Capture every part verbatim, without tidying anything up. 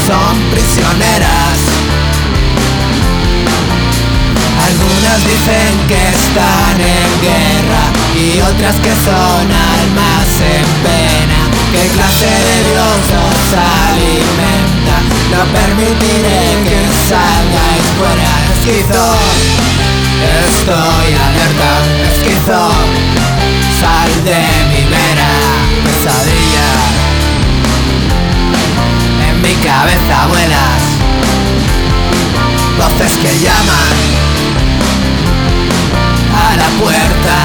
son prisioneras. Algunas dicen que están en guerra y otras que son almas en pena. ¿Qué clase de Dios os alimenta? No permitiré que salgáis fuera. Esquizo, estoy alerta. Esquizo, sal de mi vera. Pesadilla, en mi cabeza vuelas. Voces que llaman a la puerta.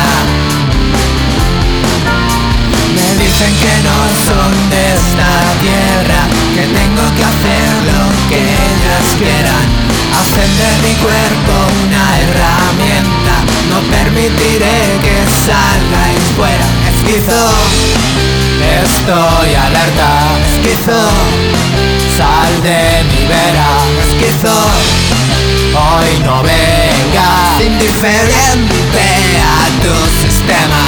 Me dicen que no son de esta tierra, que tengo que hacer lo que ellas quieran. Hacen de mi cuerpo una herramienta. No permitiré que salgáis fuera. Esquizo, estoy alerta. Esquizo, sal de mi vera. Esquizo, hoy no vengas indiferente a tu sistema.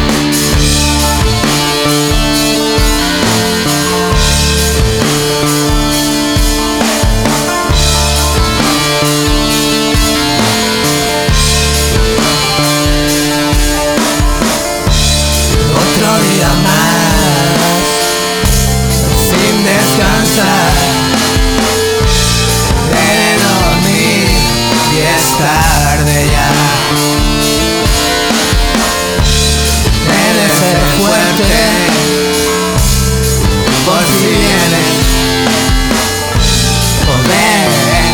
Otro día más, sin descansar, de dormir y es tarde ya. He de ser fuerte por si vienes, poder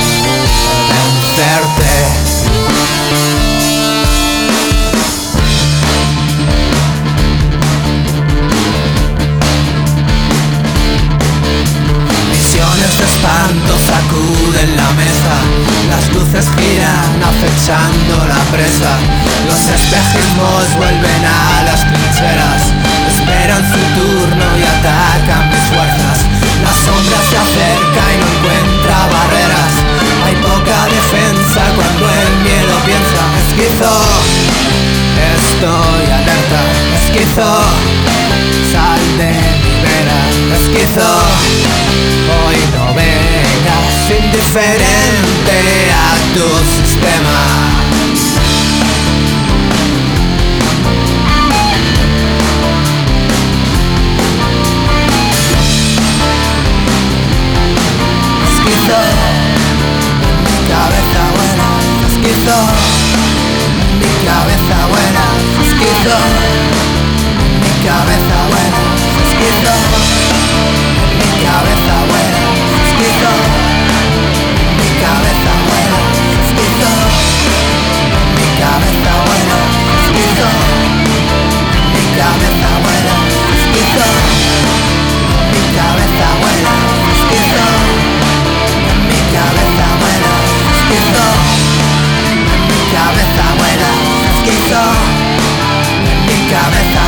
vencerte. Visiones de espanto sacuden la mesa. Las luces giran acechando la presa. Los espejismos vuelven a las trincheras. Esperan su turno y atacan mis fuerzas. La sombra se acerca y no encuentra barreras. Hay poca defensa cuando el miedo piensa. Esquizo, estoy alerta. Esquizo, sal de mi vera. Esquizo, hoy no vengas indiferente a tu sistema. Esquizo, mi cabeza buena. Esquizo, mi cabeza buena. Esquizo, mi cabeza buena. Esquizo, mi cabeza buena. Esquizo, mi cabeza buena. Esquizo, mi cabeza buena. Esquizo, mi cabeza buena. Esquizo, mi cabeza buena. Esquizo, mi cabeza buena. Esquizo, mi cabeza buena. Esquizo, mi cabeza